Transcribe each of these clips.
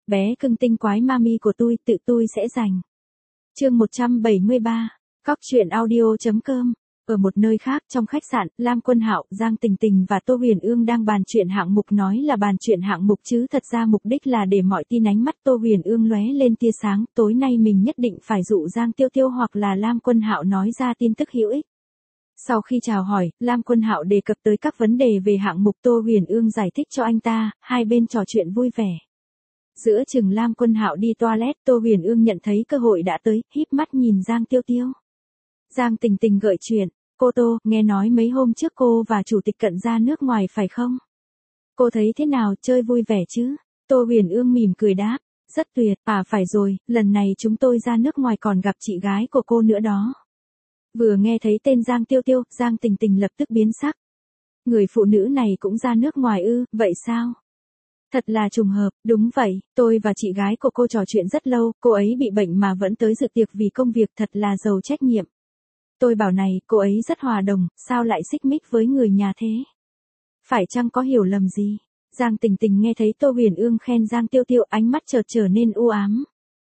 bé cưng tinh quái mami của tự tôi sẽ giành. Chương 173, Cóc truyện audio.com. Ở một nơi khác trong khách sạn, Lam Quân Hạo, Giang Tình Tình và Tô Huyền Ương đang bàn chuyện hạng mục, nói là bàn chuyện hạng mục chứ thật ra mục đích là để mọi tin ánh mắt Tô Huyền Ương lóe lên tia sáng, tối nay mình nhất định phải dụ Giang Tiêu Tiêu hoặc là Lam Quân Hạo nói ra tin tức hữu ích. Sau khi chào hỏi, Lam Quân Hạo đề cập tới các vấn đề về hạng mục, Tô Huyền Ương giải thích cho anh ta, hai bên trò chuyện vui vẻ. Giữa chừng Lam Quân Hạo đi toilet, Tô Huyền Ương nhận thấy cơ hội đã tới, híp mắt nhìn Giang Tiêu Tiêu. Giang Tình Tình gợi chuyện, cô Tô, nghe nói mấy hôm trước cô và chủ tịch Cận ra nước ngoài phải không? Cô thấy thế nào, chơi vui vẻ chứ? Tô Huyền Ương mỉm cười đáp, rất tuyệt, phải rồi, lần này chúng tôi ra nước ngoài còn gặp chị gái của cô nữa đó. Vừa nghe thấy tên Giang Tiêu Tiêu, Giang Tình Tình lập tức biến sắc. Người phụ nữ này cũng ra nước ngoài ư, vậy sao? Thật là trùng hợp, đúng vậy, tôi và chị gái của cô trò chuyện rất lâu, cô ấy bị bệnh mà vẫn tới dự tiệc vì công việc, thật là giàu trách nhiệm. Tôi bảo này, cô ấy rất hòa đồng, sao lại xích mích với người nhà thế? Phải chăng có hiểu lầm gì? Giang Tình Tình nghe thấy Tô Huyền Ương khen Giang Tiêu Tiêu, ánh mắt chợt trở nên u ám.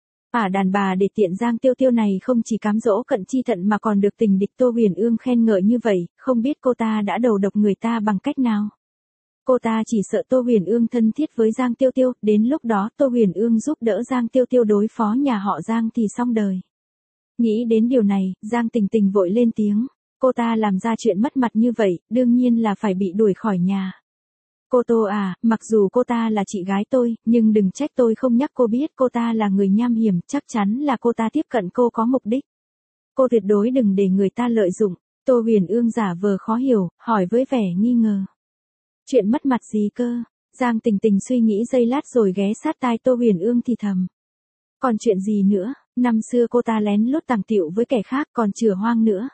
Đàn bà để tiện Giang Tiêu Tiêu này không chỉ cám dỗ Cận Chi Thận mà còn được tình địch Tô Huyền Ương khen ngợi như vậy, không biết cô ta đã đầu độc người ta bằng cách nào? Cô ta chỉ sợ Tô Huyền Ương thân thiết với Giang Tiêu Tiêu, đến lúc đó Tô Huyền Ương giúp đỡ Giang Tiêu Tiêu đối phó nhà họ Giang thì xong đời. Nghĩ đến điều này, Giang Tình Tình vội lên tiếng, cô ta làm ra chuyện mất mặt như vậy, đương nhiên là phải bị đuổi khỏi nhà. Cô Tô à, mặc dù cô ta là chị gái tôi, nhưng đừng trách tôi không nhắc cô biết cô ta là người nham hiểm, chắc chắn là cô ta tiếp cận cô có mục đích. Cô tuyệt đối đừng để người ta lợi dụng. Tô Huyền Ương giả vờ khó hiểu, hỏi với vẻ nghi ngờ. Chuyện mất mặt gì cơ? Giang Tình Tình suy nghĩ giây lát rồi ghé sát tai Tô Huyền Ương thì thầm. Còn chuyện gì nữa, năm xưa cô ta lén lút tàng tiệu với kẻ khác còn chửa hoang nữa.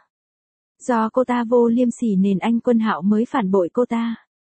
Do cô ta vô liêm sỉ nên anh Quân Hạo mới phản bội cô ta.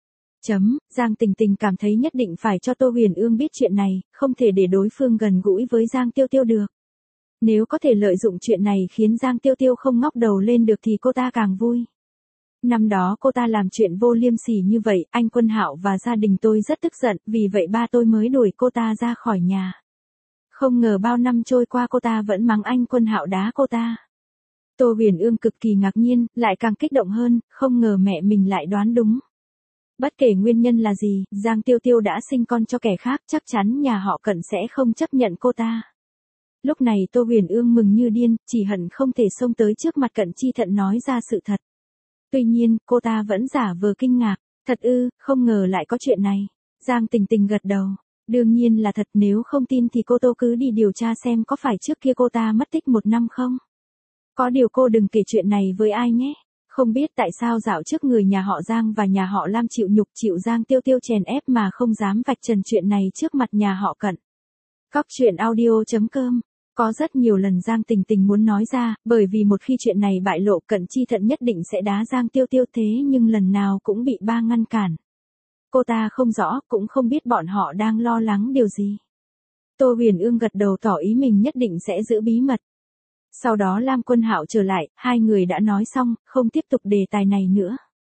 Giang Tình Tình cảm thấy nhất định phải cho Tô Huyền Ương biết chuyện này, không thể để đối phương gần gũi với Giang Tiêu Tiêu được. Nếu có thể lợi dụng chuyện này khiến Giang Tiêu Tiêu không ngóc đầu lên được thì cô ta càng vui. Năm đó cô ta làm chuyện vô liêm sỉ như vậy, anh Quân Hạo và gia đình tôi rất tức giận, vì vậy ba tôi mới đuổi cô ta ra khỏi nhà. Không ngờ bao năm trôi qua cô ta vẫn mắng anh Quân Hạo đá cô ta. Tô Huyền Ương cực kỳ ngạc nhiên, lại càng kích động hơn, không ngờ mẹ mình lại đoán đúng. Bất kể nguyên nhân là gì, Giang Tiêu Tiêu đã sinh con cho kẻ khác, chắc chắn nhà họ Cận sẽ không chấp nhận cô ta. Lúc này Tô Huyền Ương mừng như điên, chỉ hận không thể xông tới trước mặt Cận Chi Thận nói ra sự thật. Tuy nhiên, cô ta vẫn giả vờ kinh ngạc, thật ư, không ngờ lại có chuyện này. Giang Tình Tình gật đầu, đương nhiên là thật, nếu không tin thì cô Tô cứ đi điều tra xem có phải trước kia cô ta mất tích 1 năm không. Có điều cô đừng kể chuyện này với ai nhé. Không biết tại sao dạo trước người nhà họ Giang và nhà họ Lam chịu nhục chịu Giang Tiêu Tiêu chèn ép mà không dám vạch trần chuyện này trước mặt nhà họ Cận. Cóc truyện audio.com. Có rất nhiều lần Giang Tình Tình muốn nói ra, bởi vì một khi chuyện này bại lộ Cận Chi Thận nhất định sẽ đá Giang Tiêu Tiêu, thế nhưng lần nào cũng bị ba ngăn cản. Cô ta không rõ, cũng không biết bọn họ đang lo lắng điều gì. Tô Huyền Ương gật đầu tỏ ý mình nhất định sẽ giữ bí mật. Sau đó Lam Quân Hạo trở lại, hai người đã nói xong, không tiếp tục đề tài này nữa.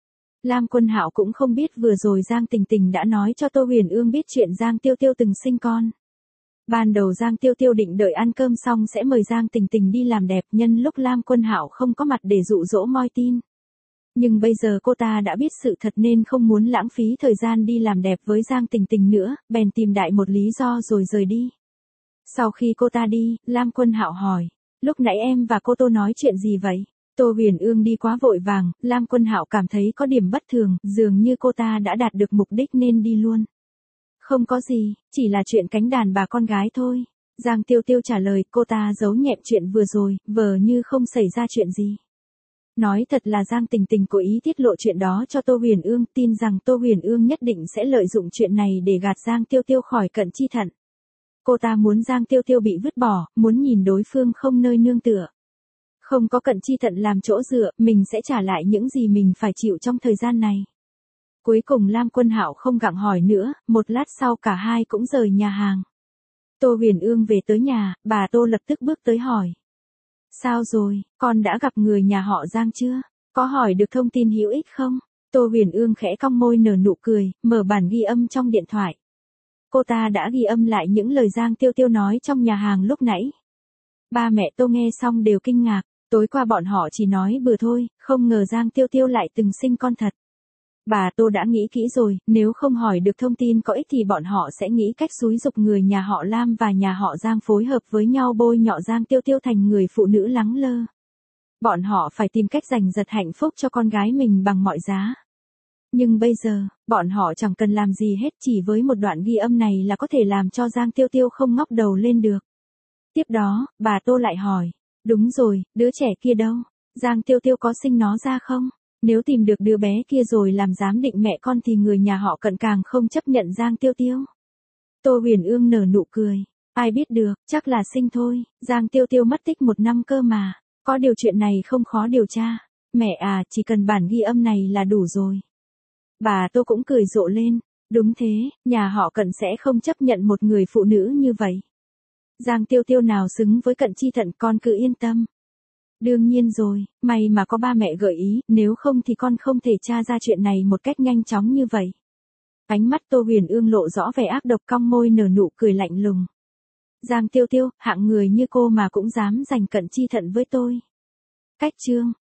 Lam Quân Hạo cũng không biết vừa rồi Giang Tình Tình đã nói cho Tô Huyền Ương biết chuyện Giang Tiêu Tiêu từng sinh con. Ban đầu Giang Tiêu Tiêu định đợi ăn cơm xong sẽ mời Giang Tình Tình đi làm đẹp nhân lúc Lam Quân Hạo không có mặt để dụ dỗ moi tin. Nhưng bây giờ cô ta đã biết sự thật nên không muốn lãng phí thời gian đi làm đẹp với Giang Tình Tình nữa, bèn tìm đại một lý do rồi rời đi. Sau khi cô ta đi, Lam Quân Hạo hỏi, lúc nãy em và cô Tô nói chuyện gì vậy? Tô Huyền Ương đi quá vội vàng, Lam Quân Hạo cảm thấy có điểm bất thường, dường như cô ta đã đạt được mục đích nên đi luôn. Không có gì, chỉ là chuyện cánh đàn bà con gái thôi. Giang Tiêu Tiêu trả lời, cô ta giấu nhẹm chuyện vừa rồi, vờ như không xảy ra chuyện gì. Nói thật là Giang Tình Tình cố ý tiết lộ chuyện đó cho Tô Huyền Ương, tin rằng Tô Huyền Ương nhất định sẽ lợi dụng chuyện này để gạt Giang Tiêu Tiêu khỏi Cận Chi Thận. Cô ta muốn Giang Tiêu Tiêu bị vứt bỏ, muốn nhìn đối phương không nơi nương tựa. Không có Cận Chi Thận làm chỗ dựa, mình sẽ trả lại những gì mình phải chịu trong thời gian này. Cuối cùng Lam Quân Hạo không gặng hỏi nữa, một lát sau cả hai cũng rời nhà hàng. Tô Huyền Ương về tới nhà, bà Tô lập tức bước tới hỏi. Sao rồi, con đã gặp người nhà họ Giang chưa? Có hỏi được thông tin hữu ích không? Tô Huyền Ương khẽ cong môi nở nụ cười, mở bản ghi âm trong điện thoại. cô ta đã ghi âm lại những lời Giang Tiêu Tiêu nói trong nhà hàng lúc nãy. Ba mẹ Tô nghe xong đều kinh ngạc, tối qua bọn họ chỉ nói bừa thôi, không ngờ Giang Tiêu Tiêu lại từng sinh con thật. Bà Tô đã nghĩ kỹ rồi, nếu không hỏi được thông tin có ích thì bọn họ sẽ nghĩ cách xúi giục người nhà họ Lam và nhà họ Giang phối hợp với nhau bôi nhọ Giang Tiêu Tiêu thành người phụ nữ lắng lơ. Bọn họ phải tìm cách giành giật hạnh phúc cho con gái mình bằng mọi giá. Nhưng bây giờ, bọn họ chẳng cần làm gì hết, chỉ với một đoạn ghi âm này là có thể làm cho Giang Tiêu Tiêu không ngóc đầu lên được. Tiếp đó, bà Tô lại hỏi, đúng rồi, đứa trẻ kia đâu? Giang Tiêu Tiêu có sinh nó ra không? Nếu tìm được đứa bé kia rồi làm giám định mẹ con thì người nhà họ Cận càng không chấp nhận Giang Tiêu Tiêu. Tô Huyền Ương nở nụ cười, ai biết được, chắc là sinh thôi, Giang Tiêu Tiêu mất tích 1 năm cơ mà, có điều chuyện này không khó điều tra. Mẹ à, chỉ cần bản ghi âm này là đủ rồi. Bà Tô cũng cười rộ lên, đúng thế, nhà họ Cận sẽ không chấp nhận một người phụ nữ như vậy. Giang Tiêu Tiêu nào xứng với Cận Chi Thận, con cứ yên tâm. Đương nhiên rồi, may mà có ba mẹ gợi ý, nếu không thì con không thể tra ra chuyện này một cách nhanh chóng như vậy. Ánh mắt Tô Huyền Ương lộ rõ vẻ ác độc, cong môi nở nụ cười lạnh lùng. Giang Tiêu Tiêu, hạng người như cô mà cũng dám giành Cận Chi Thận với tôi. Cách chương